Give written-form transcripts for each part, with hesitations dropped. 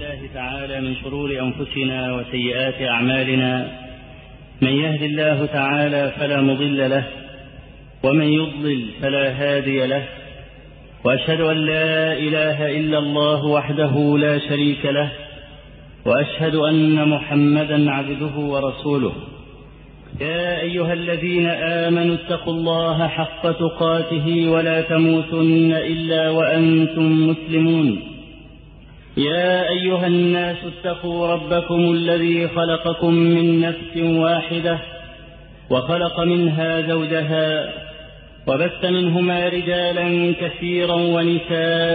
الله تعالى من شرور أنفسنا وسيئات أعمالنا، من يهد الله تعالى فلا مضل له، ومن يضلل فلا هادي له، وأشهد أن لا إله إلا الله وحده لا شريك له، وأشهد أن محمدا عبده ورسوله. يا أيها الذين آمنوا اتقوا الله حق تقاته ولا تموتن إلا وأنتم مسلمون. يا أيها الناس اتقوا ربكم الذي خلقكم من نفس واحدة وخلق منها زوجها وبث منهما رجالا كثيرا ونساء،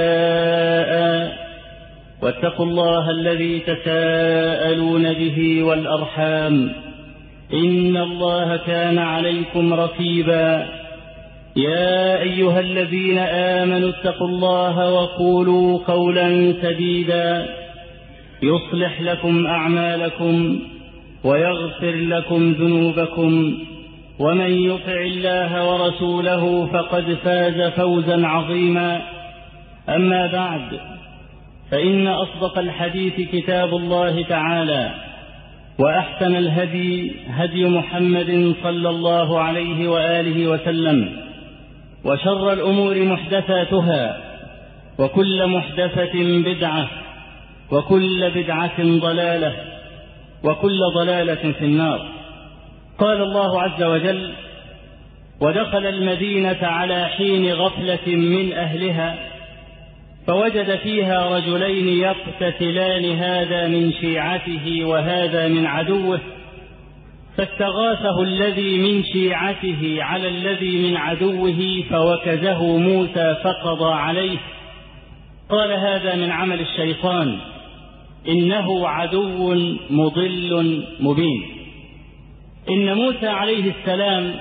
واتقوا الله الذي تساءلون به والأرحام، إن الله كان عليكم رقيبا. يا أيها الذين آمنوا اتقوا الله وقولوا قولا سديدا يصلح لكم أعمالكم ويغفر لكم ذنوبكم، ومن يطع الله ورسوله فقد فاز فوزا عظيما. أما بعد، فإن أصدق الحديث كتاب الله تعالى، وأحسن الهدي هدي محمد صلى الله عليه وآله وسلم، وشر الأمور محدثاتها، وكل محدثة بدعة، وكل بدعة ضلالة، وكل ضلالة في النار. قال الله عز وجل: ودخل المدينة على حين غفلة من أهلها فوجد فيها رجلين يقتتلان، هذا من شيعته وهذا من عدوه، فاستغاثه الذي من شيعته على الذي من عدوه فوكزه موسى فقضى عليه. قال: هذا من عمل الشيطان، إنه عدو مضل مبين. إن موسى عليه السلام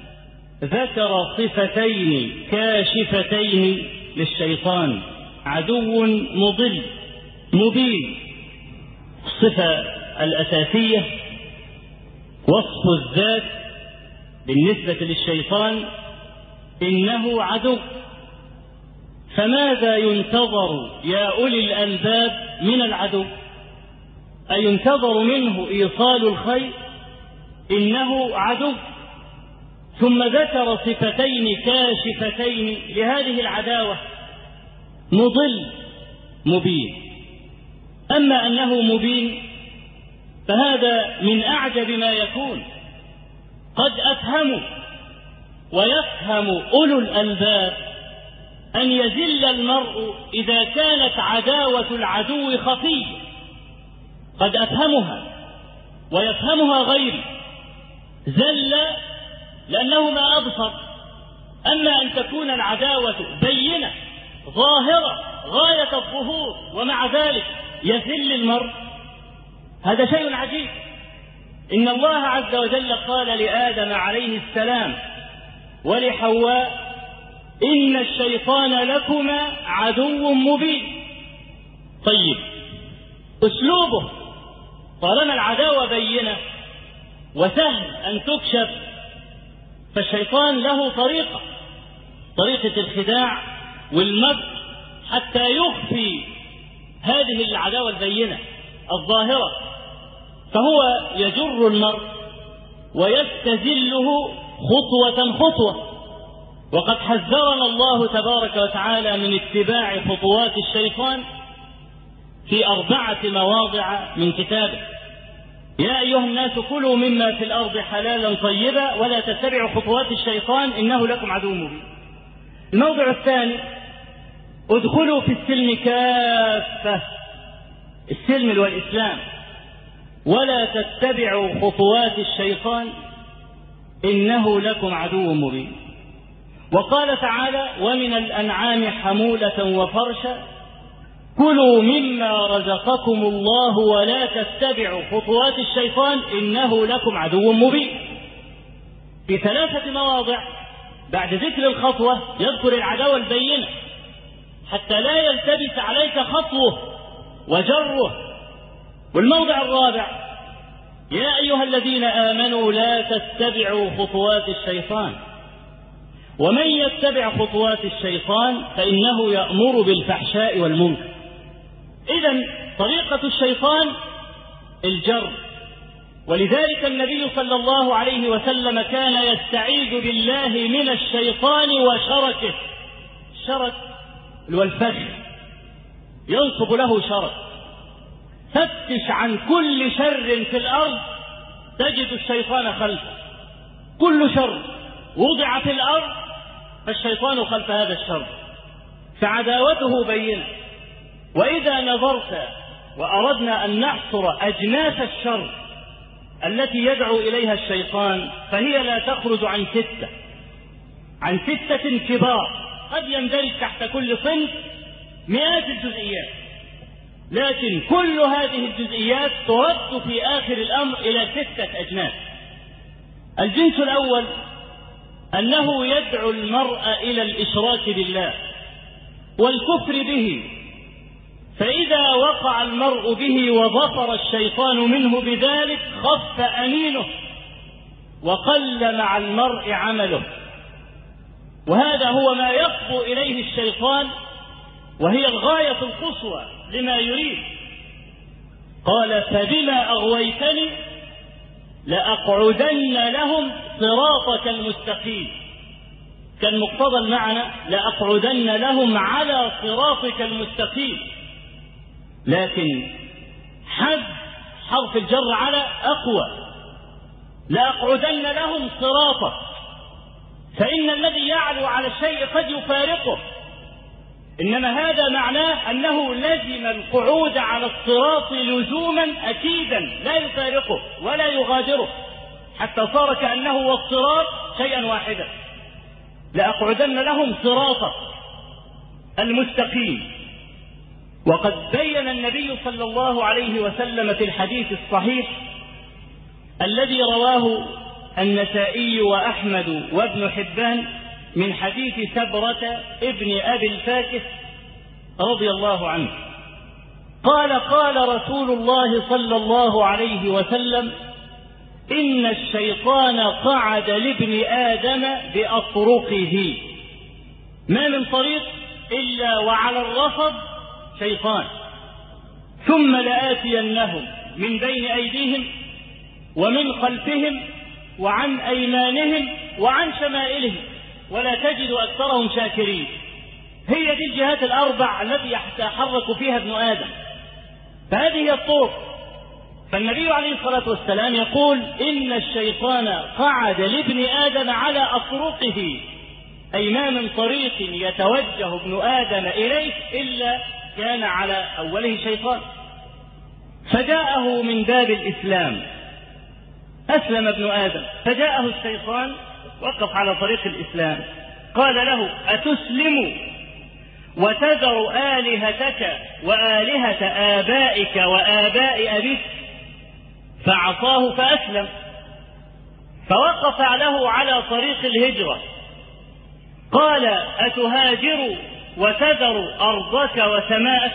ذكر صفتين كاشفتين للشيطان: عدو مضل مبين. الصفة الأساسية وصف الذات بالنسبة للشيطان إنه عدو. فماذا ينتظر يا أولي الألباب من العدو؟ أينتظر منه إيصال الخير؟ إنه عدو. ثم ذكر صفتين كاشفتين لهذه العداوة: مضل مبين. أما أنه مبين فهذا من أعجب ما يكون. قد أفهموا ويفهم أولو الألباب أن يذل المرء إذا كانت عداوة العدو خفية. قد أفهمها ويفهمها غيري. ذل لأنه ما أبصر. أما أن تكون العداوة بينة ظاهرة غاية الظهور ومع ذلك يذل المرء، هذا شيء عجيب. إن الله عز وجل قال لآدم عليه السلام ولحواء: إن الشيطان لكما عدو مبين. طيب، أسلوبه طالما العداوة بينة وسهل أن تكشف، فالشيطان له طريقة الخداع والمكر حتى يخفي هذه العداوة البينة الظاهرة، فهو يجر المرء ويستذله خطوة. وقد حذرنا الله تبارك وتعالى من اتباع خطوات الشيطان في 4 مواضع من كتابه: يا أيها الناس كلوا مما في الأرض حلالا طيبا ولا تتبعوا خطوات الشيطان إنه لكم عدو مبين. الموضع الثاني: ادخلوا في السلم كافة، السلم والإسلام، ولا تتبعوا خطوات الشيطان إنه لكم عدو مبين. وقال تعالى: ومن الأنعام حمولة وفرشا كلوا مما رزقكم الله ولا تتبعوا خطوات الشيطان إنه لكم عدو مبين. في 3 مواضع بعد ذكر الخطوة يذكر العداوة البينة حتى لا يلتبس عليك خطوه وجره. والموضع الرابع: يا أيها الذين آمنوا لا تتبعوا خطوات الشيطان ومن يتبع خطوات الشيطان فإنه يأمر بالفحشاء والمنكر. إذن طريقة الشيطان الجر، ولذلك النبي صلى الله عليه وسلم كان يستعيذ بالله من الشيطان وشركه. الشرك والفخ ينصب له شرك. فتش عن كل شر في الأرض تجد الشيطان خلفه. كل شر وضع في الأرض فالشيطان خلف هذا الشر، فعداوته بينة. وإذا نظرت وأردنا أن نحصر أجناس الشر التي يدعو إليها الشيطان فهي لا تخرج عن ستة كبار، قد يندرج تحت كل صنف مئات الجزئيات، لكن كل هذه الجزئيات ترد في آخر الأمر إلى 6 أجناس. الجنس الأول أنه يدعو المرء إلى الإشراك بالله والكفر به، فإذا وقع المرء به وظفر الشيطان منه بذلك خف أنينه وقل مع المرء عمله، وهذا هو ما يقفو إليه الشيطان، وهي الغاية القصوى لما يريد. قال فبما أغويتني لأقعدن لهم صراطك المستقيم. كان مقتضى المعنى لأقعدن لهم على صراطك المستقيم، لكن حرف الجر على أقوى. لأقعدن لهم صراطك، فإن الذي يعلو على الشيء قد يفارقه، إنما هذا معناه أنه لزم القعود على الصراط لزوما أكيدا لا يفارقه ولا يغادره، حتى صار كأنه والصراط شيئا واحدا. لأقعدن لهم صراطك المستقيم. وقد بين النبي صلى الله عليه وسلم في الحديث الصحيح الذي رواه النسائي وأحمد وابن حبان من حديث سبرة ابن أبي الفاكس رضي الله عنه قال قال رسول الله صلى الله عليه وسلم إن الشيطان قعد لابن آدم بأطرقه، ما من طريق إلا وعلى الرصد شيطان، ثم لآتينهم من بين أيديهم ومن خلفهم وعن أيمانهم وعن شمائلهم ولا تجد أكثرهم شاكرين. هي دي الجهات الأربع التي يتحرك فيها ابن آدم، فهذه هي الطرق. فالنبي عليه الصلاة والسلام يقول إن الشيطان قعد لابن آدم على أطرقه، أي ما من طريق يتوجه ابن آدم إليه إلا كان على أوله شيطان. فجاءه من باب الإسلام، أسلم ابن آدم، فجاءه الشيطان وقف على طريق الإسلام، قال له أتسلم وتذر آلهتك وآلهة آبائك وآباء أبيك؟ فعصاه فأسلم، فوقف له على طريق الهجرة، قال أتهاجر وتذر أرضك وسماءك؟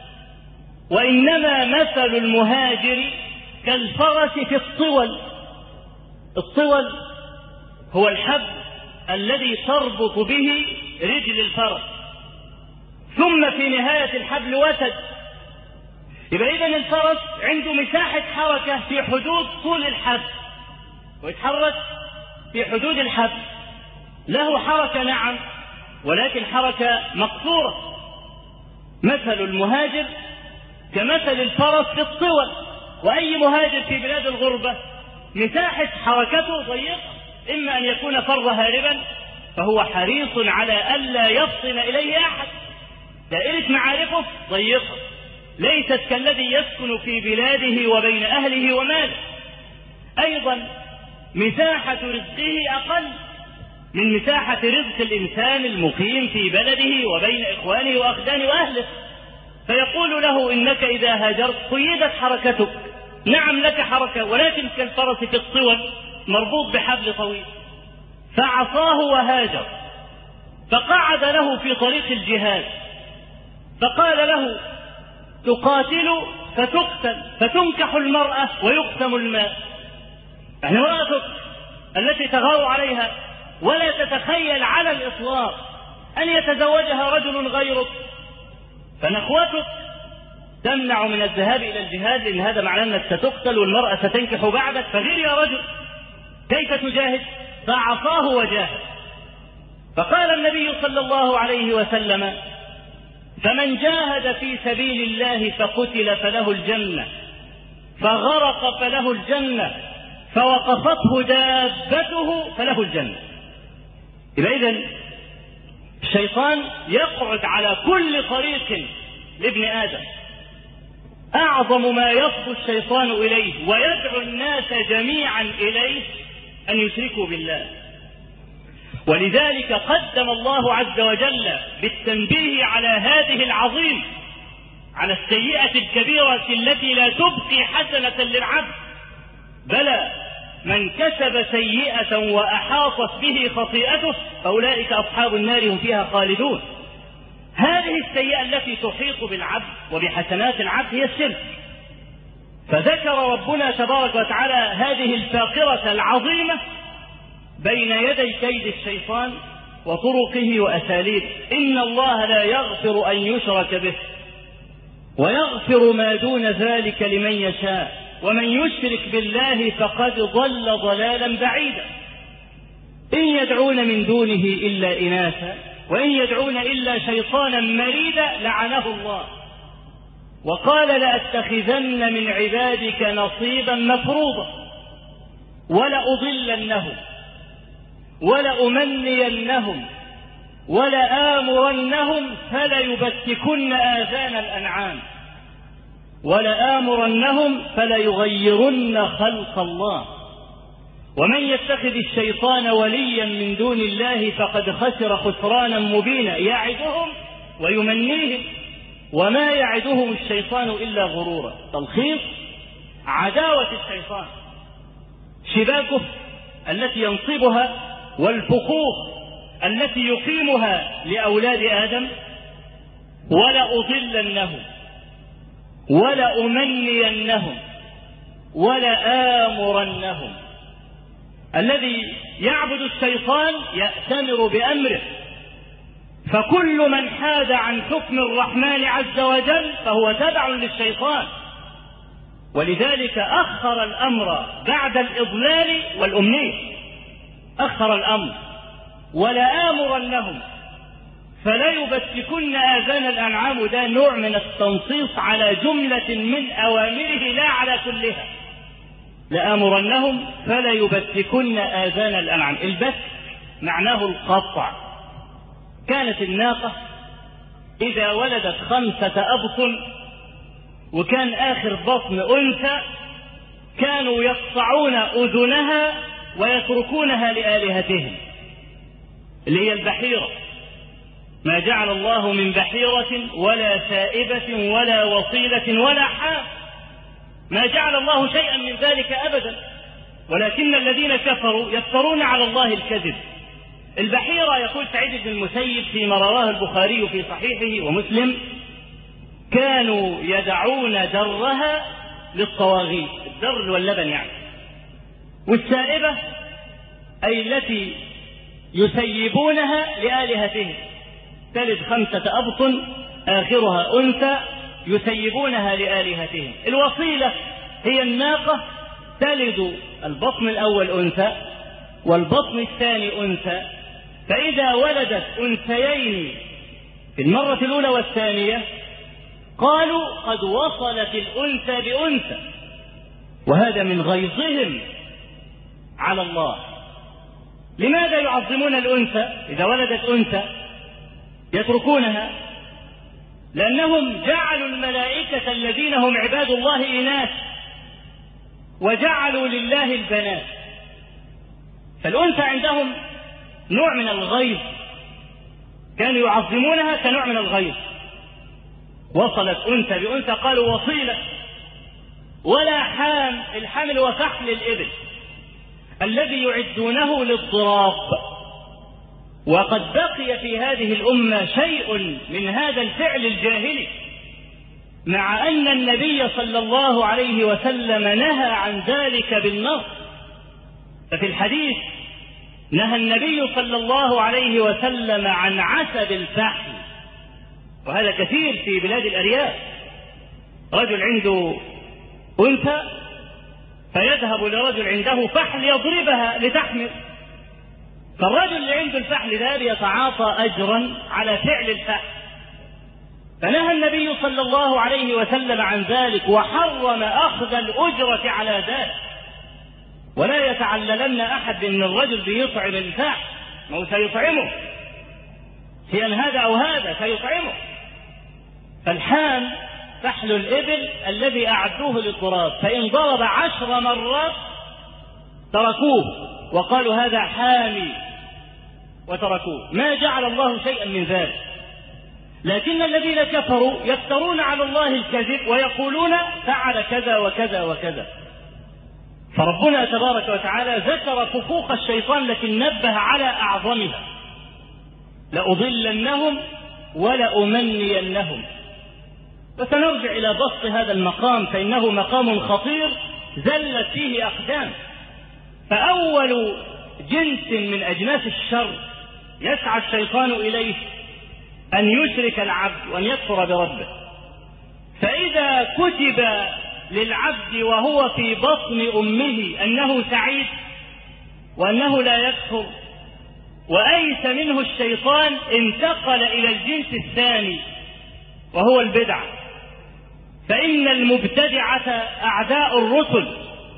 وإنما مثل المهاجر كالفرس في الطول. الطول هو الحبل الذي تربط به رجل الفرس، ثم في نهاية الحبل وتد. يبقى إذن الفرس عنده مساحة حركة في حدود طول الحبل، ويتحرك في حدود الحبل، له حركة نعم، ولكن حركة مقصورة. مثل المهاجر كمثل الفرس في الطول. وأي مهاجر في بلاد الغربة مساحة حركته ضيقة، إما أن يكون فر هاربا فهو حريص على ألا يفصل إليه أحد، دائرة معارفه ضيقة، ليست كالذي يسكن في بلاده وبين أهله وماله. أيضا مساحة رزقه أقل من مساحة رزق الإنسان المقيم في بلده وبين إخوانه وأخدانه وأهله، فيقول له إنك إذا هاجرت قيدت حركتك، نعم لك حركة ولكن كالفرس في الطول مربوط بحبل طويل. فعصاه وهاجر، فقعد له في طريق الجهاد، فقال له تقاتل فتقتل فتنكح المرأة ويقسم المال. يعني امرأتك التي تغار عليها ولا تتخيل على الإطلاق أن يتزوجها رجل غيرك، فنخوتك تمنع من الذهاب إلى الجهاد لأن هذا معناه أنك ستقتل والمرأة ستنكح بعدك، فغير يا رجل كيف تجاهد؟ فعصاه وجاهد. فقال النبي صلى الله عليه وسلم: فمن جاهد في سبيل الله فقتل فله الجنة، فغرق فله الجنة، فوقفته دابته فله الجنة. يبقى إذن الشيطان يقعد على كل طريق لابن آدم. أعظم ما يصبو الشيطان إليه ويدعو الناس جميعا إليه أن يشركوا بالله. ولذلك قدم الله عز وجل بالتنبيه على هذه العظيم، على السيئة الكبيرة التي لا تبقي حسنة للعبد. بلى من كسب سيئة وأحاطت به خطيئته فأولئك أصحاب النار هم فيها خالدون. هذه السيئة التي تحيط بالعبد وبحسنات العبد هي الشرك. فذكر ربنا تبارك وتعالى هذه الفاقرة العظيمة بين يدي كيد الشيطان وطرقه وأساليبه. إن الله لا يغفر أن يشرك به ويغفر ما دون ذلك لمن يشاء، ومن يشرك بالله فقد ضل ضلالا بعيدا. إن يدعون من دونه إلا إناثا وإن يدعون إلا شيطانا مريدا لعنه الله، وقال: لأتخذن من عبادك نصيبا مفروضا ولأضلنهم ولأمنينهم ولآمرنهم فليبتكن آذان الأنعام ولآمرنهم فليغيرن خلق الله. ومن يتخذ الشيطان وليا من دون الله فقد خسر خسرانا مبينا يعدهم ويمنيهم وما يعدهم الشيطان إلا غرورا. تلخيص عداوة الشيطان: شباكه التي ينصبها والفخوخ التي يقيمها لأولاد آدم: ولأضلنهم ولأمنينهم ولآمرنهم. الذي يعبد الشيطان يأتمر بأمره، فكل من حاد عن حكم الرحمن عز وجل فهو تبع للشيطان. ولذلك أخر الأمر بعد الإضلال والأمنية، أخر الأمر: ولآمرنهم فليبتكن آذان الأنعام. ده نوع من التنصيص على جملة من أوامره لا على كلها. لآمرنهم فليبتكن آذان الأنعام. البت معناه القطع. كانت الناقة إذا ولدت 5 أبطن وكان آخر بطن أنثى كانوا يقطعون أذنها ويتركونها لآلهتهم، اللي هي البحيرة. ما جعل الله من بحيرة ولا سائبة ولا وصيلة ولا حام، ما جعل الله شيئا من ذلك أبدا، ولكن الذين كفروا يفترون على الله الكذب. البحيرة يقول سعيد بن المسيب فيما رواه البخاري في صحيحه ومسلم: كانوا يدعون درها للطواغيت، الدر واللبن يعني. والسائبة أي التي يسيبونها لآلهتهم، تلد 5 أبطن آخرها أنثى يسيبونها لآلهتهم. الوصيلة هي الناقة تلد البطن الأول أنثى والبطن الثاني أنثى، فإذا ولدت أنثيين في المرة الأولى والثانية قالوا قد وصلت الأنثى بأنثى، وهذا من غيظهم على الله. لماذا يعظمون الأنثى؟ إذا ولدت أنثى يتركونها، لأنهم جعلوا الملائكة الذين هم عباد الله إناث وجعلوا لله البنات. فالأنثى عندهم نوع من الغيظ، كانوا يعظمونها كنوع من الغيظ. وصلت أنثى بأنثى قالوا وصيلة. ولا حام، الحمل وفحل الإبل الذي يعدونه للضراب. وقد بقي في هذه الأمة شيء من هذا الفعل الجاهلي، مع أن النبي صلى الله عليه وسلم نهى عن ذلك بالنص. ففي الحديث نهى النبي صلى الله عليه وسلم عن عسب الفحل، وهذا كثير في بلاد الأرياف. رجل عنده أنثى فيذهب لرجل عنده فحل يضربها لتحمل، فالرجل اللي عنده الفحل ده يتعاطى أجرا على فعل الفحل، فنهى النبي صلى الله عليه وسلم عن ذلك وحرم أخذ الأجرة على ذلك. ولا يتعللن أحد إن الرجل بيطعم الفحل، ما هو سيطعمه شيئا هذا أو هذا سيطعمه. فالحام فحل الإبل الذي أعدوه للضراب، فإن ضرب 10 مرات تركوه وقالوا هذا حامي وتركوه، ما جعل الله شيئا من ذلك. لكن الذين كفروا يفترون على الله الكذب ويقولون فعل كذا وكذا وكذا. فربنا تبارك وتعالى ذكر فخوخ الشيطان لكن نبه على أعظمها: لأضلنهم ولأمنينهم. وسنرجع إلى بسط هذا المقام فإنه مقام خطير زلت فيه أقدام. فأول جنس من أجناس الشر يسعى الشيطان إليه أن يشرك العبد وأن يكفر بربه. فإذا كتب للعبد وهو في بطن أمه أنه سعيد وأنه لا يكفر وأيس منه الشيطان، انتقل إلى الجنس الثاني وهو البدعة. فإن المبتدعة أعداء الرسل،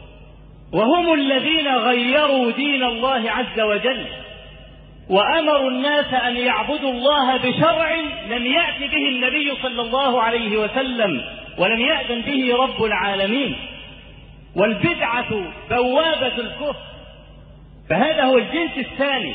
وهم الذين غيروا دين الله عز وجل وأمروا الناس أن يعبدوا الله بشرع لم يأت به النبي صلى الله عليه وسلم ولم يأذن به رب العالمين. والبدعة بوابة الكفر. فهذا هو الجنس الثاني.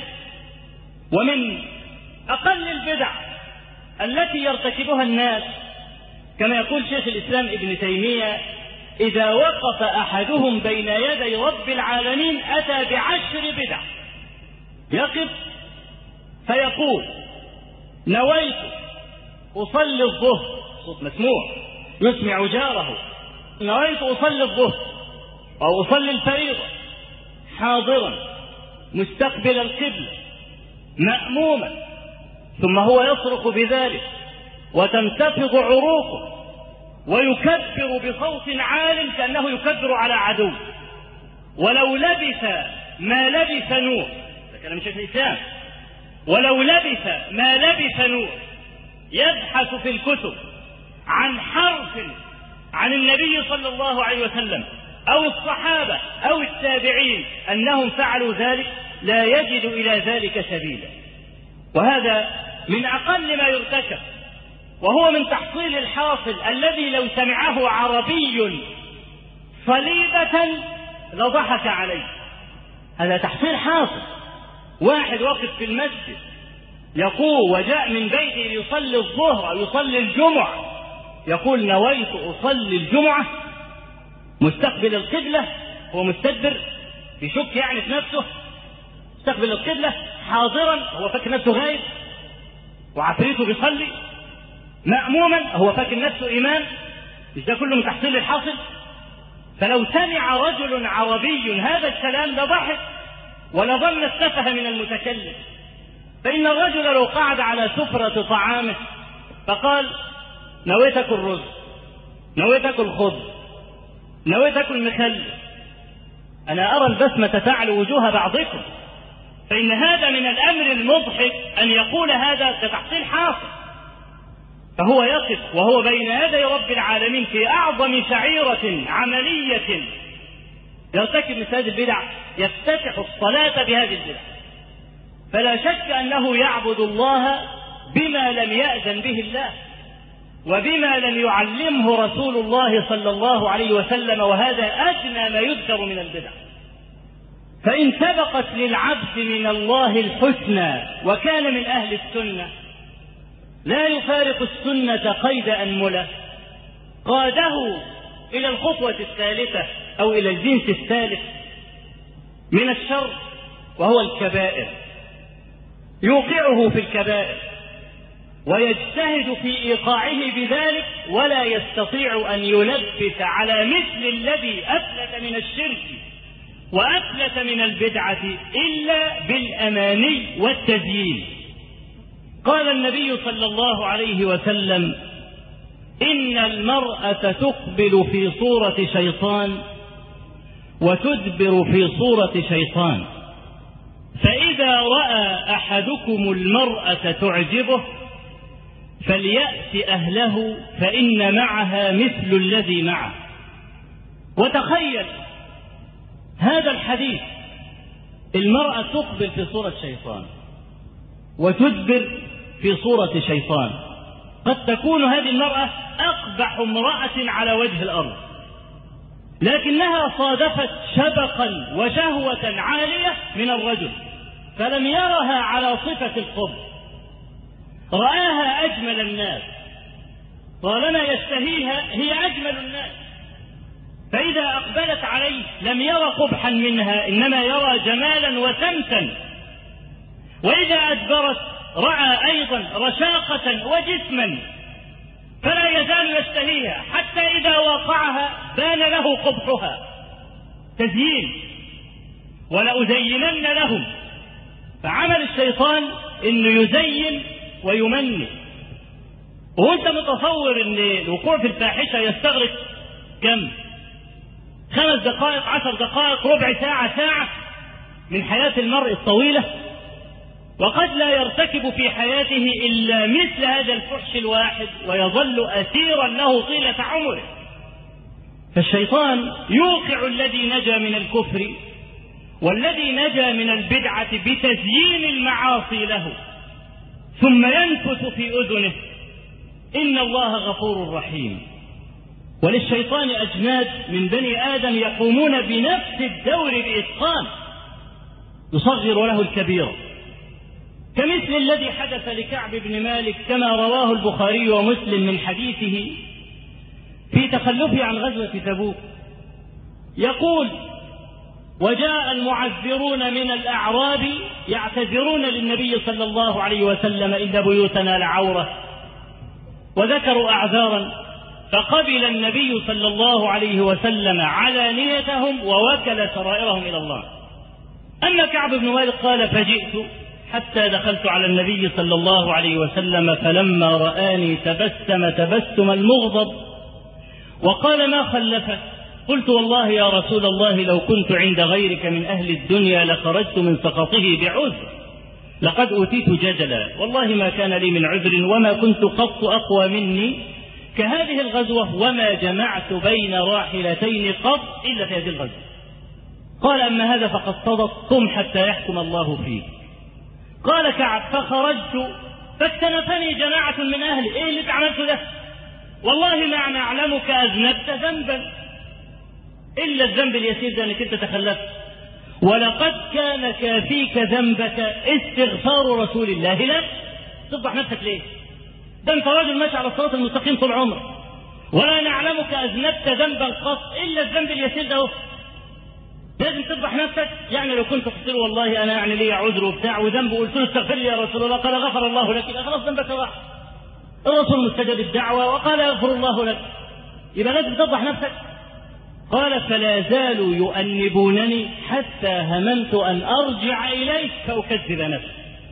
ومن أقل البدع التي يرتكبها الناس كما يقول شيخ الإسلام ابن تيمية: إذا وقف أحدهم بين يدي رب العالمين أتى ب10 بدع. يقف فيقول: نويت أصلي الظهر، صوت مسموع يسمع جاره، نويت أصلي الظهر أو أصلي الفريضة حاضرا مستقبل القبلة مأموما، ثم هو يصرخ بذلك وتنتفض عروقه ويكبر بصوت عال كأنه يكبر على عدو. ولو لبث ما لبث نوح، ده كلام شيخ الإسلام، ولو لبث ما لبث نوح يبحث في الكتب عن حرف عن النبي صلى الله عليه وسلم أو الصحابة أو التابعين أنهم فعلوا ذلك لا يجد إلى ذلك سبيلا. وهذا من أقل ما يرتكب، وهو من تحصيل الحاصل الذي لو سمعه عربي صليبة لضحك عليه. هذا تحصيل حاصل. واحد واقف في المسجد يقول وجاء من بيته ليصلي الظهر أو يصلي الجمعة يقول: نويت أصلي الجمعة مستقبل القبلة. هو مستدبر يشك يعني في نفسه، مستقبل القبلة حاضرا هو فاكر نفسه غايب وعفريته بيصلي، مأموما هو فاكر نفسه إمام. مش ده كله من تحصيل الحاصل؟ فلو سمع رجل عربي هذا الكلام لضحك ولظن السفه من المتكلم. فإن الرجل لو قعد على سفرة طعامه فقال: نويت أكل رز، نويت أكل خبز، نويت أكل مخلل، أنا أرى البسمة تعلو وجوه بعضكم. فإن هذا من الأمر المضحك أن يقول هذا كتحصيل حاصل. فهو يقف وهو بين يدي رب العالمين في أعظم شعيرة عملية يرتكب مثل هذه البدع، يفتتح الصلاة بهذه البدع. فلا شك أنه يعبد الله بما لم يأذن به الله وبما لم يعلمه رسول الله صلى الله عليه وسلم، وهذا أدنى ما يذكر من البدع. فإن سبقت للعبد من الله الحسنى وكان من أهل السنة لا يفارق السنة قيد أنملة، قاده إلى الخطوة الثالثة أو إلى الجنس الثالث من الشر وهو الكبائر. يوقعه في الكبائر ويجتهد في إيقاعه بذلك ولا يستطيع أن يلبس على مثل الذي أفلت من الشرك وأفلت من البدعة إلا بالأماني والتزيين. قال النبي صلى الله عليه وسلم: إن المرأة تقبل في صورة شيطان وتدبر في صورة شيطان، فإذا رأى أحدكم المرأة تعجبه فليأت أهله فإن معها مثل الذي معه. وتخيل هذا الحديث، المرأة تقبل في صورة شيطان وتدبر في صورة شيطان، قد تكون هذه المرأة أقبح امرأة على وجه الأرض، لكنها صادفت شبقا وشهوة عالية من الرجل فلم يرها على صفة القبح، رآها أجمل الناس، طالما يشتهيها هي أجمل الناس، فإذا أقبلت عليه لم يرى قبحا منها إنما يرى جمالا وسمتا، وإذا أدبرت رأى أيضا رشاقة وجسما فلا يزال يشتهيها حتى إذا واقعها بان له قبحها. تزيين، ولأزينن لهم. فعمل الشيطان إنه يزين ويمني، وانت متصور ان الوقوع في الفاحشة يستغرق كم؟ 5 دقائق، 10 دقائق، ربع ساعة، ساعة من حياة المرء الطويلة، وقد لا يرتكب في حياته إلا مثل هذا الفحش الواحد ويظل أسيرا له طيلة عمره. فالشيطان يوقع الذي نجا من الكفر والذي نجا من البدعة بتزيين المعاصي له، ثم ينفث في أذنه إن الله غفور رحيم. وللشيطان أجناد من بني آدم يقومون بنفس الدور بإتقان، يصغر له الكبير، كمثل الذي حدث لكعب بن مالك كما رواه البخاري ومسلم من حديثه في تخلفه عن غزوة تبوك. يقول: وجاء المعذرون من الأعراب يعتذرون للنبي صلى الله عليه وسلم إن بيوتنا لعورة، وذكروا أعذارا، فقبل النبي صلى الله عليه وسلم علانيتهم ووكل سرائرهم إلى الله. أما كعب بن مالك قال: فجئت حتى دخلت على النبي صلى الله عليه وسلم فلما رآني تبسم المغضب وقال: ما خلفك؟ قلت: والله يا رسول الله لو كنت عند غيرك من أهل الدنيا لخرجت من سخطه بعذر، لقد أوتيت جدلا، والله ما كان لي من عذر وما كنت قط أقوى مني كهذه الغزوة، وما جمعت بين راحلتين قط إلا في هذه الغزوة. قال: أما هذا فقد صدق، قم حتى يحكم الله فيه. قال كعب: فخرجت فاكتنفني جماعة من أهلي. إيه اللي عملته ده؟ والله ما نعلمك أذنبت ذنبا إلا الذنب اليسير ده أنك أنت تخلفت، ولقد كان كافيك ذنبك استغفار رسول الله لك. تفضح نفسك ليه؟ ده أنت راجل ماشي على الصراط المستقيم طول عمرك، ولا نعلمك أذنبت ذنبا قط إلا الذنب اليسير ده. لازم تفضح نفسك؟ يعني لو كنت قلت له والله أنا يعني لي عذر وبتاع وذنب وقلت له استغفر لي يا رسول الله قال غفر الله لك، يبقى خلاص ذنبك راح. الرسول مستجاب الدعوة وقال يغفر الله لك، يبقى لازم تفضح نفسك. قال: فلا زالوا يؤنبونني حتى هممت أن أرجع إليك فأكذب نفسي.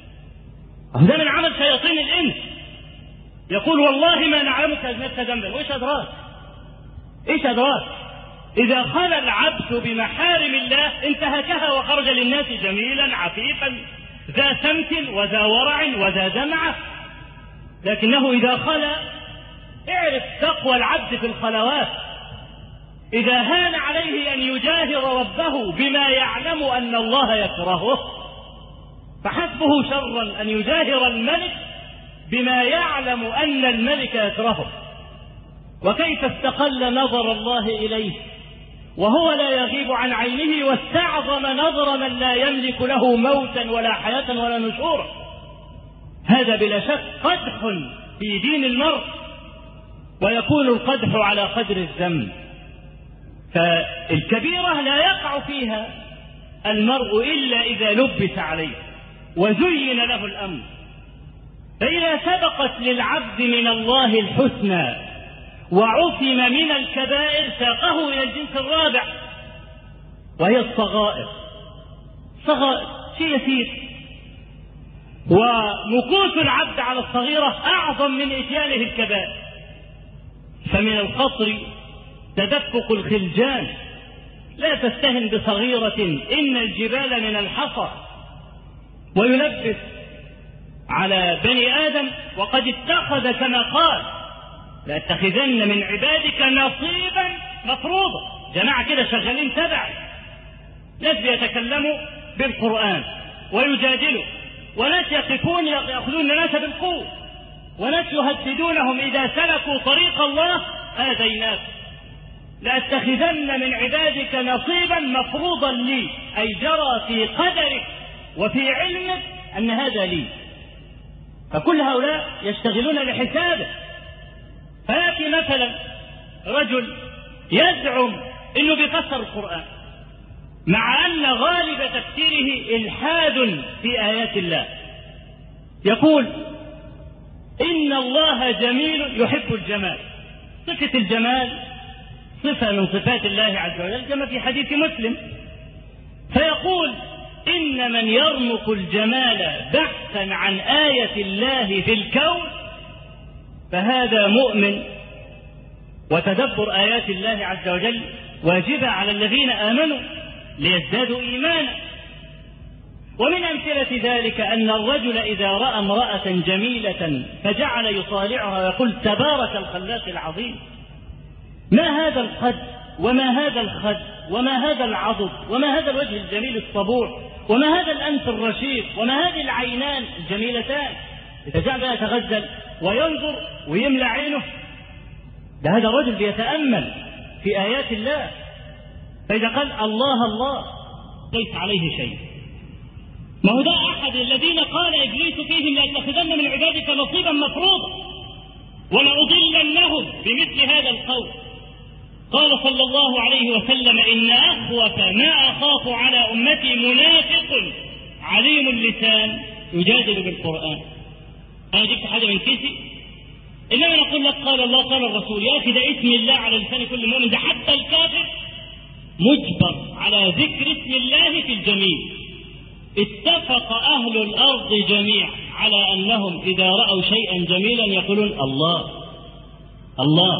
ده من عمل شياطين الإنس، يقول: والله ما نعلمك أذنبت ذنبا. وإيش أدراك؟ إيش أدراك؟ إذا خلى العبد بمحارم الله انتهكها وخرج للناس جميلا عفيفا ذا سمت وذا ورع وذا دمعة، لكنه إذا خلى اعرف تقوى العبد في الخلوات. إذا هان عليه أن يجاهر ربه بما يعلم أن الله يكرهه فحسبه شرا أن يجاهر الملك بما يعلم أن الملك يكرهه. وكيف استقل نظر الله إليه وهو لا يغيب عن عينه، واستعظم نظر من لا يملك له موتا ولا حياة ولا نشورا. هذا بلا شك قدح في دين المرء، ويكون القدح على قدر الذنب. فالكبيرة لا يقع فيها المرء إلا إذا لبس عليه وزين له الأمر. فإذا سبقت للعبد من الله الحسنى وعصم من الكبائر ساقه إلى الجنس الرابع، وهي الصغائر. صغائر شيء يسير، ومكوث العبد على الصغيرة أعظم من إتيانه الكبائر. فمن الخطر تدفق الخلجان، لا تستهن بصغيرة، إن الجبال من الحصى. ويلبس على بني آدم وقد اتخذ كما قال: لأتخذن من عبادك نصيبا مفروضا. جماعة كده شغالين تبعي، ناس بيتكلموا بالقرآن ويجادلوا، وناس يقفون يأخذون الناس بالقوة، وناس يهددونهم إذا سلكوا طريق الله آذيناك. لأتخذن من عبادك نصيبا مفروضا لي، أي جرى في قدرك وفي علمك أن هذا لي. فكل هؤلاء يشتغلون لحسابه. فيأتي مثلا رجل يزعم أنه بيفسر القرآن، مع أن غالب تفسيره إلحاد في آيات الله. يقول: إن الله جميل يحب الجمال. صفة الجمال صفة من صفات الله عز وجل كما في حديث مسلم. فيقول: إن من يرمق الجمال بحثا عن آية الله في الكون فهذا مؤمن، وتدبر آيات الله عز وجل واجبة على الذين آمنوا ليزدادوا إيمانا. ومن أمثلة ذلك أن الرجل إذا رأى امرأة جميلة فجعل يطالعها ويقول: تبارك الخلاق العظيم، ما هذا القد، وما هذا الخد، وما هذا العضد، وما هذا الوجه الجميل الصبوح، وما هذا الأنف الرشيق، وما هذه العينان الجميلتان. إذا جعل يتغزل وينظر ويملى عينه، ده هذا الرجل بيتأمل في آيات الله. فإذا قال الله الله ليس عليه شيء. ما هو ده أحد الذين قال إبليس فيهم: لأتخذن من عبادك نصيبا مفروضا ولأضلنهم بمثل هذا القول. قال صلى الله عليه وسلم: إن أخوف ما أخاف على أمتي منافق عليم اللسان يجادل بالقرآن. أنا جبت حاجة من كيسي؟ إنما نقول لك قال الله قال الرسول. يا أخي ده اسم الله على لسان كل مؤمن، ده حتى الكافر مجبر على ذكر اسم الله في الجميل. اتفق أهل الأرض جميعا على أنهم إذا رأوا شيئا جميلا يقولون الله الله.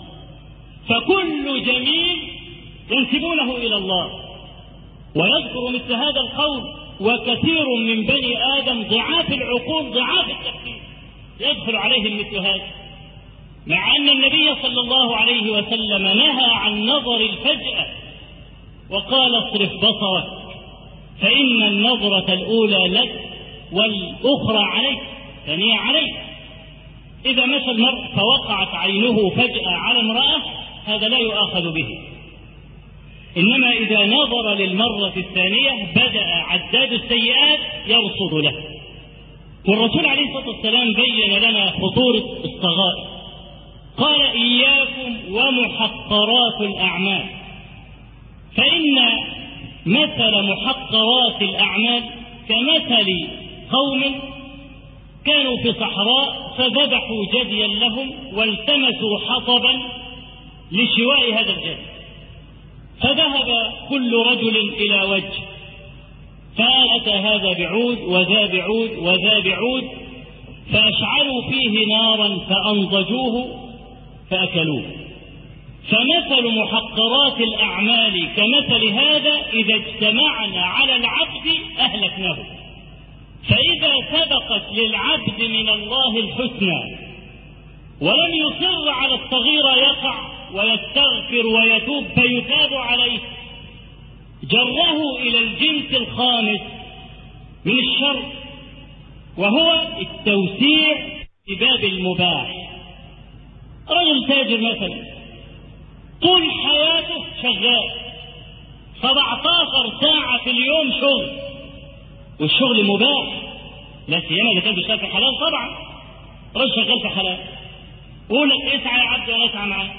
فكل جميل ينسبونه إلى الله ويذكر مثل هذا القول. وكثير من بني آدم ضعاف العقول ضعاف التفكير يدخل عليهم مثل هذا، مع أن النبي صلى الله عليه وسلم نهى عن نظر الفجأة وقال: اصرف بصرك فإن النظرة الأولى لك والأخرى عليك، ثانية عليك. إذا مشى المرء فوقعت عينه فجأة على امرأة هذا لا يؤاخذ به، إنما إذا نظر للمرة الثانية بدأ عداد السيئات يرصد له. والرسول عليه الصلاة والسلام بين لنا خطورة الصغائر. قال: إياكم ومحقرات الأعمال، فإن مثل محقرات الأعمال كمثل قوم كانوا في صحراء فذبحوا جديا لهم والتمسوا حطبا لشواء هذا الجدي، فذهب كل رجل إلى وجه، فأتى هذا بعود وذا بعود وذا بعود، فأشعلوا فيه نارا فأنضجوه فأكلوه. فمثل محقرات الأعمال كمثل هذا إذا اجتمعنا على العبد أهلكناه. فإذا سبقت للعبد من الله الحسنى ولم يصر على الصغيرة يقع ويستغفر ويتوب فيتاب عليه، جره إلى الجنس الخامس من الشر، وهو التوسيع في باب المباح. رجل تاجر مثلا طول حياته شغال 17 ساعة في اليوم شغل، والشغل مباح، لا سيما إذا كان بيشتغل في حلال. طبعا رجل شغال في حلال، يقول لك اسعى يا عبد وانا اسعى معاك،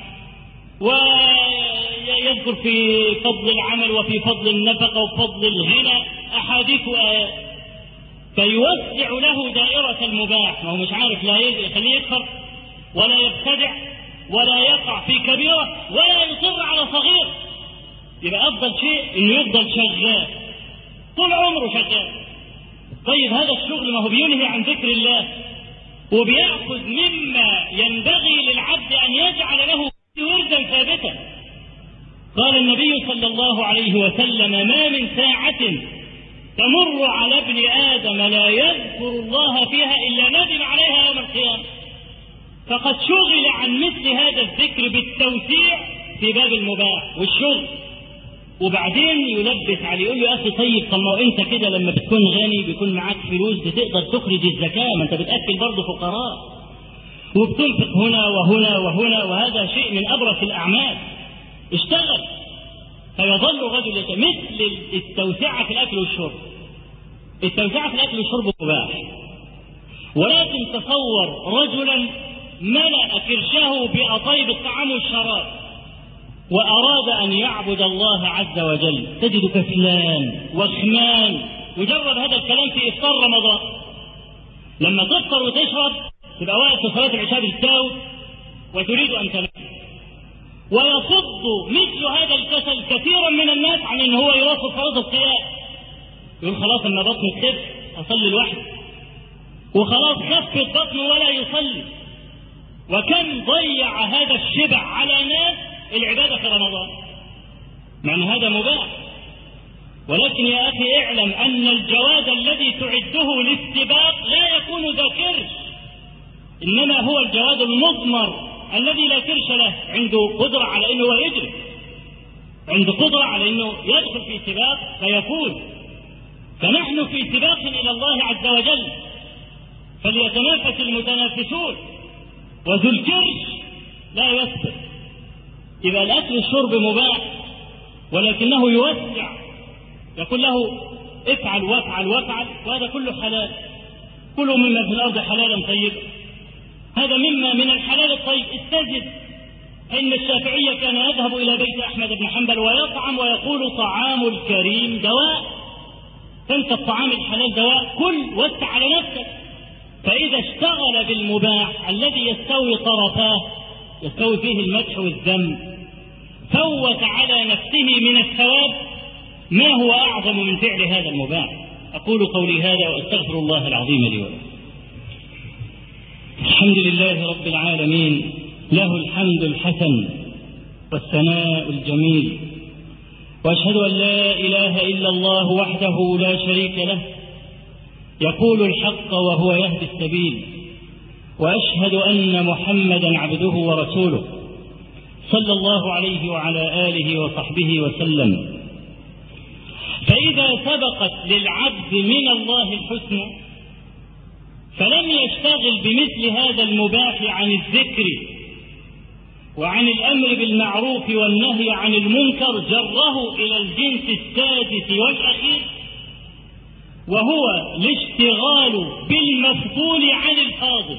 ويذكر في فضل العمل وفي فضل النفقة وفضل الغنى أحاديث وآيات، فيوسع له دائرة المباح. ما هو مش عارف لا يخليه يكفر ولا يبتدع ولا يقع في كبيرة ولا يصر على صغير. يبقى أفضل شيء إنه يفضل شغال طول عمره شغال. طيب هذا الشغل ما هو بينهي عن ذكر الله، وبيأخذ مما ينبغي للعبد أن يجعل له وردا ثابتا. قال النبي صلى الله عليه وسلم: ما من ساعة تمر على ابن آدم لا يذكر الله فيها إلا ندم عليها يوم القيامة. فقد شغل عن مثل هذا الذكر بالتوسيع في باب المباح والشغل. وبعدين يلبس عليه يقول له: يا أخي طيب، طب ما أنت كده لما بتكون غني بيكون معاك فلوس بتقدر تخرج الزكاة، ما أنت بتأكل برضه فقراء وبتنفق هنا وهنا وهنا، وهذا شيء من أبرز الأعمال. اشتغل. فيظل الرجل مثل التوسعة في الأكل والشرب. التوسعة في الأكل والشرب مباح، ولكن تصور رجلا ملأ كرشه بأطيب الطعام والشراب وأراد أن يعبد الله عز وجل، تجد كسلان وخمان. وجرب هذا الكلام في إفطار رمضان، لما تفطر وتشرب تبقى واقف في صلاة العشاء بالتاو وتريد أن تنام. ويصد مثل هذا الكسل كثيرا من الناس عن ان هو يواصل صلاة القيام. يقول: خلاص اما بطني تخف اصلي لوحدي، وخلاص خفت بطنه ولا يصلي. وكم ضيع هذا الشبع على ناس العبادة في رمضان، مع ان هذا مباح. ولكن يا اخي اعلم ان الجواد الذي تعده للسباق لا يكون ذا كرش، انما هو الجواد المضمر الذي لا كرش له، عنده قدرة على انه يجري، عنده قدرة على انه يدخل في سباق فيفوز. فنحن في سباق الى الله عز وجل، فليتنافس المتنافسون، وذو الكرش لا يسبق. إذا الأكل والشرب مباح، ولكنه يوسع، يقول له: افعل وافعل وافعل، وهذا كله حلال. كلوا مما في الأرض حلالا طيبا، هذا مما من الحلال الطيب. استجد إن الشافعي كان يذهب إلى بيت أحمد بن حنبل ويطعم ويقول: طعام الكريم دواء. فأنت الطعام الحلال دواء، كل وسع على نفسك. فإذا اشتغل بالمباح الذي يستوي طرفاه، يستوي فيه المدح والذم، فوت على نفسه من الثواب ما هو أعظم من فعل هذا المباح. أقول قولي هذا وأستغفر الله العظيم لي ولكم. الحمد لله رب العالمين، له الحمد الحسن والثناء الجميل، وأشهد أن لا إله إلا الله وحده لا شريك له، يقول الحق وهو يهدي السبيل، وأشهد أن محمدا عبده ورسوله صلى الله عليه وعلى آله وصحبه وسلم. فإذا سبقت للعبد من الله الحسنى فلم يشتغل بمثل هذا المباح عن الذكر وعن الأمر بالمعروف والنهي عن المنكر، جره إلى الجنس السادس والأخير، وهو الاشتغال بالمفضول عن الفاضل.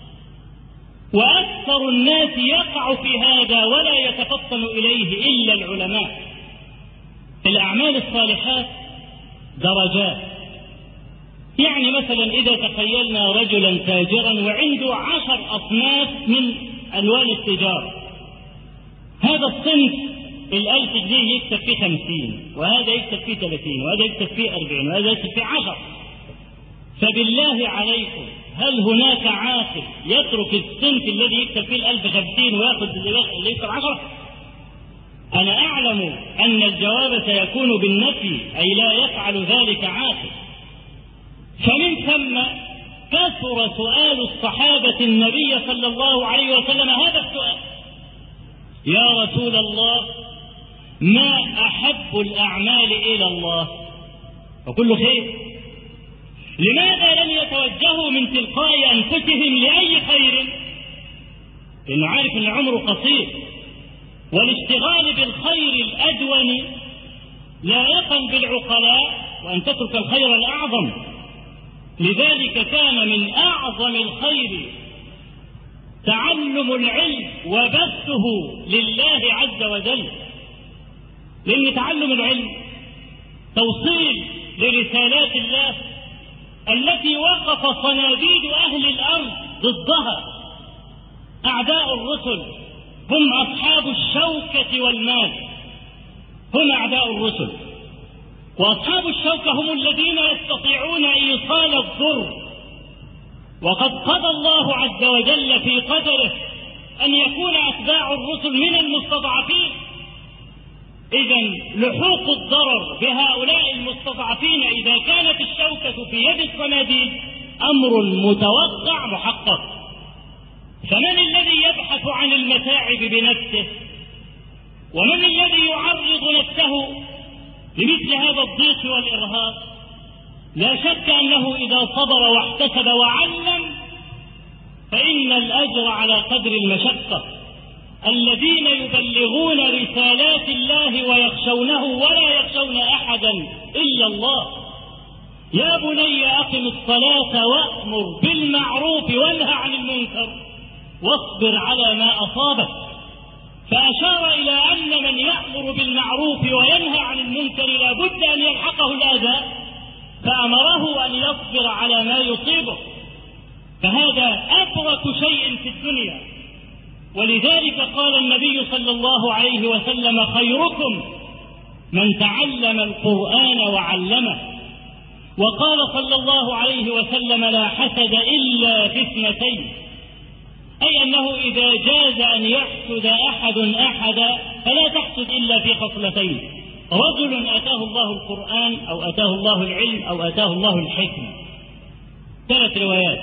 وأكثر الناس يقع في هذا ولا يتفطن إليه إلا العلماء. الأعمال الصالحات درجات. يعني مثلا إذا تخيلنا رجلا تاجرا وعنده 10 أصناف من ألوان التجارة، هذا الصنف 1000 جنيه يكتب فيه 50، وهذا يكتب فيه 30، وهذا يكتب فيه 40، وهذا يكتب فيه 10. فبالله عليكم، هل هناك عاقل يترك الصنف الذي يكتب فيه 1000 50 ويأخذ اللي يكتب 10؟ أنا أعلم أن الجواب سيكون بالنفي، أي لا يفعل ذلك عاقل. فمن ثم كثر سؤال الصحابة النبي صلى الله عليه وسلم هذا السؤال: يا رسول الله، ما أحب الأعمال إلى الله؟ وكل خير. لماذا لم يتوجهوا من تلقاء أنفسهم لأي خير؟ لأنه عارف أن عمره قصير، والاشتغال بالخير الأدون لائقا بالعقلاء، وأن تترك الخير الأعظم. لذلك كان من أعظم الخير تعلم العلم وبثه لله عز وجل، لأن تعلم العلم توصيل لرسالات الله التي وقف صناديد أهل الأرض ضدها. أعداء الرسل هم أصحاب الشوكة والمال، هم أعداء الرسل. وأصحاب الشوكة هم الذين يستطيعون إيصال الضر وقد قضى الله عز وجل في قدره أن يكون أتباع الرسل من المستضعفين. إذن لحوق الضرر بهؤلاء المستضعفين إذا كانت الشوكة في يد الصناديد أمر متوقع محقق. فمن الذي يبحث عن المتاعب بنفسه؟ ومن الذي يعرض نفسه لمثل هذا الضيق والإرهاق؟ لا شك أنه إذا صبر واحتسب وعلم فإن الأجر على قدر المشقة. الذين يبلغون رسالات الله ويخشونه ولا يخشون أحدا إلا الله. يا بني أقم الصلاة وأمر بالمعروف وانهى عن المنكر واصبر على ما أصابك. فأشار إلى أن من يأمر بالمعروف وينهى عن المنكر لا بد أن يلحقه الأذى، فأمره أن يصبر على ما يصيبه، فهذا أبرك شيء في الدنيا. ولذلك قال النبي صلى الله عليه وسلم: خيركم من تعلم القرآن وعلمه. وقال صلى الله عليه وسلم: لا حسد إلا في اثنتين، أي أنه إذا جاز أن يحسد أحد أحدا فلا تحسد إلا في خصلتين: رجل أتاه الله القرآن، أو أتاه الله العلم، أو أتاه الله الحكمة. 3 روايات،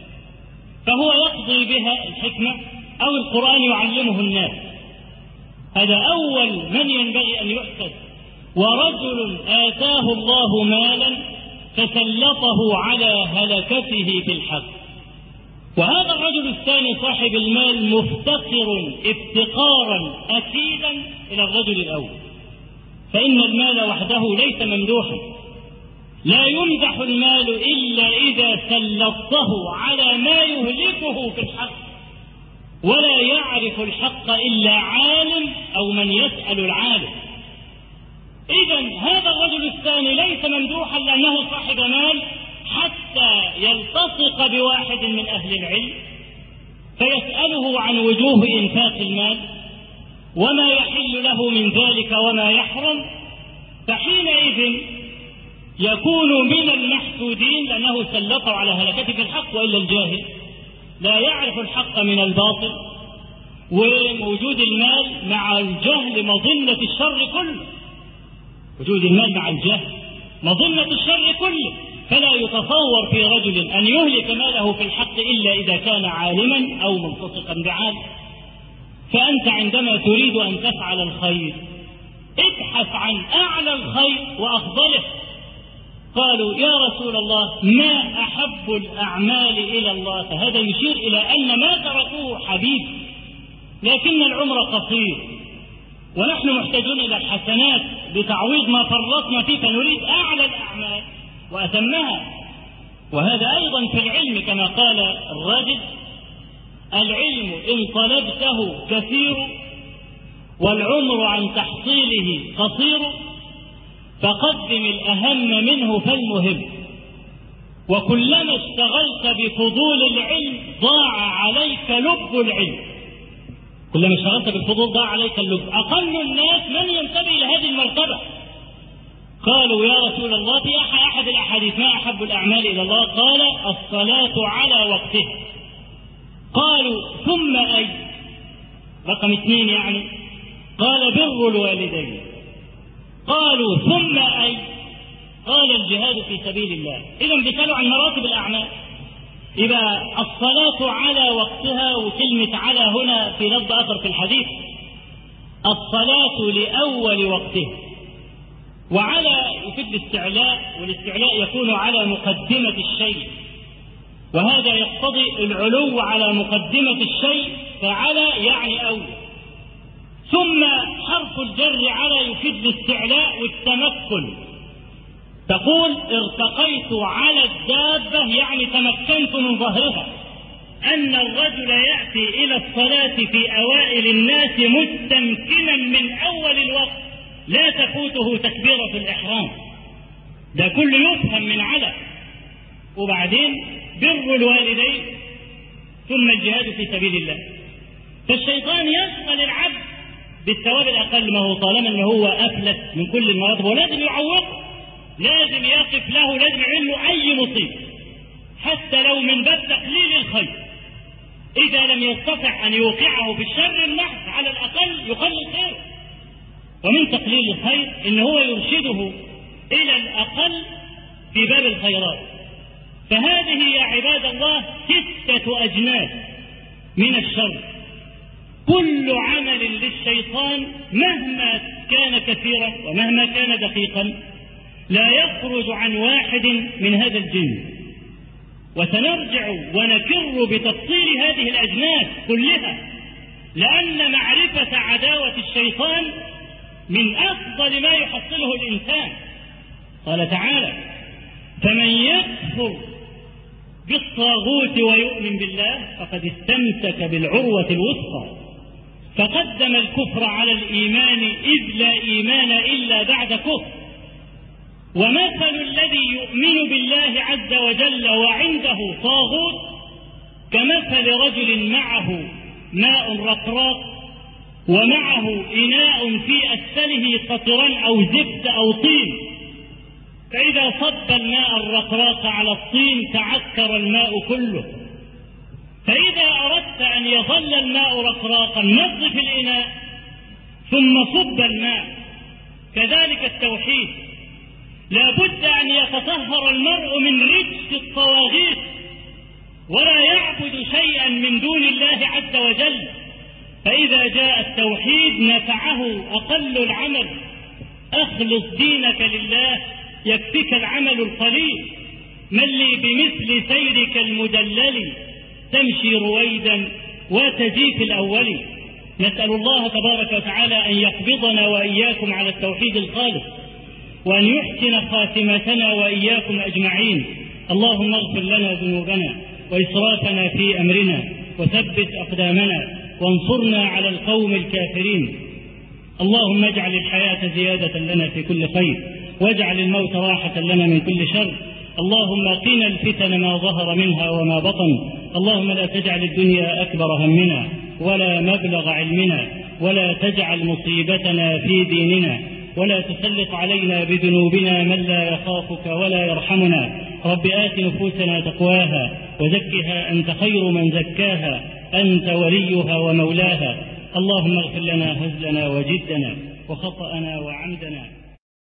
فهو يقضي بها الحكمة أو القرآن يعلمه الناس، هذا أول من ينبغي أن يحسد. ورجل آتاه الله مالا فسلطه على هلكته في الحق. وهذا الرجل الثاني صاحب المال مفتقر افتقارا أكيدا إلى الرجل الأول، فإن المال وحده ليس ممدوحا، لا يمدح المال إلا إذا سلطته على ما يهلكه في الحق، ولا يعرف الحق إلا عالم أو من يسأل العالم. إذن هذا الرجل الثاني ليس ممدوحا لأنه صاحب مال حتى يلتصق بواحد من أهل العلم فيسأله عن وجوه إنفاق المال وما يحل له من ذلك وما يحرم، فحينئذ يكون من المحسودين لأنه سلطه على هلكته في الحق. وإلا الجاهل لا يعرف الحق من الباطل، ووجود المال مع الجهل مظنة الشر كله، وجود المال مع الجهل مظنة الشر كله، فلا يتصور في رجل أن يهلك ماله في الحق إلا إذا كان عالما أو ملتصقا بعالم. فأنت عندما تريد أن تفعل الخير ابحث عن أعلى الخير وأفضله. قالوا: يا رسول الله ما أحب الأعمال إلى الله؟ فهذا يشير إلى أن ما تركوه حبيب، لكن العمر قصير ونحن محتاجون إلى الحسنات لتعويض ما فرطنا فيه، فنريد أعلى الأعمال وأتمها. وهذا أيضا في العلم كما قال الراجل: العلم إن طلبته كثير والعمر عن تحصيله قصير، فقدم الأهم منه فالمهم. وكلما اشتغلت بفضول العلم ضاع عليك لب العلم. كلما اشتغلت بالفضول ضاع عليك اللب. أقل الناس من ينتبه إلى هذه المرتبة. قالوا: يا رسول الله في أحد الأحاديث ما أحب الأعمال إلى الله؟ قال: الصلاة على وقتها. قالوا: ثم أي؟ رقم 2 يعني؟ قال: بر الوالدين. قالوا: ثم أي؟ قال: الجهاد في سبيل الله. إذن بيسألوا عن مراتب الأعمال. إذا الصلاة على وقتها، وكلمة على هنا في لفظ آخر في الحديث الصلاة لأول وقتها، وعلى يفيد الاستعلاء، والاستعلاء يكون على مقدمة الشيء، وهذا يقتضي العلو على مقدمة الشيء، فعلى يعني أول. ثم حرف الجر على يفيد الاستعلاء والتمكن. تقول: ارتقيت على الدابة يعني تمكنت من ظهرها. أن الرجل يأتي إلى الصلاة في أوائل الناس مستمكنا من أول الوقت لا تفوته تكبيرة الإحرام، ده كل يفهم من على. وبعدين بر الوالدين، ثم الجهاد في سبيل الله. فالشيطان يشغل العبد بالثواب الأقل، ما هو طالما أنه هو أفلت من كل المراتب ولازم يعوقه، لازم يقف له، لازم يعمل له أي مصيبة. حتى لو من باب تقليل الخير. إذا لم يستطع أن يوقعه في الشر المحض على الأقل يقلل خيره. ومن تقليل الخير إن هو يرشده إلى الأقل في باب الخيرات. فهذه يا عباد الله 6 أجناس من الشر. كل عمل للشيطان مهما كان كثيرا ومهما كان دقيقا لا يخرج عن واحد من هذا الجن. وسنرجع ونكر بتفصيل هذه الأجناس كلها، لأن معرفة عداوة الشيطان من أفضل ما يحصله الإنسان. قال تعالى: فمن يكفر بالطاغوت ويؤمن بالله فقد استمسك بالعروة الوثقى. فقدم الكفر على الإيمان إذ لا إيمان إلا بعد كفر. ومثل الذي يؤمن بالله عز وجل وعنده طاغوت كمثل رجل معه ماء رقراق ومعه إناء في أسفله قطران أو زبد أو طين، فإذا صب الماء الرقراق على الطين تعكر الماء كله. فإذا أردت أن يظل الماء رقراقا نظف الإناء ثم صب الماء. كذلك التوحيد، لا بد أن يتطهر المرء من رجس الطواغيت ولا يعبد شيئا من دون الله عز وجل. فإذا جاء التوحيد نفعه أقل العمل. أخلص دينك لله يكفيك العمل القليل. من لي بمثل سيرك المدلل تمشي رويدا وتجي في الأول. نسأل الله تبارك وتعالى أن يقبضنا وإياكم على التوحيد الخالص، وأن يحسن خاتمتنا وإياكم أجمعين. اللهم اغفر لنا ذنوبنا وإسرافنا في أمرنا وثبت أقدامنا وانصرنا على القوم الكافرين. اللهم اجعل الحياة زيادة لنا في كل خير، واجعل الموت راحة لنا من كل شر. اللهم قنا الفتن ما ظهر منها وما بطن. اللهم لا تجعل الدنيا أكبر همنا ولا مبلغ علمنا، ولا تجعل مصيبتنا في ديننا، ولا تسلط علينا بذنوبنا من لا يخافك ولا يرحمنا. رب آت نفوسنا تقواها وزكها أنت خير من زكاها، أنت وليها ومولاها. اللهم اغفر لنا هزلنا وجدنا وخطأنا وعمدنا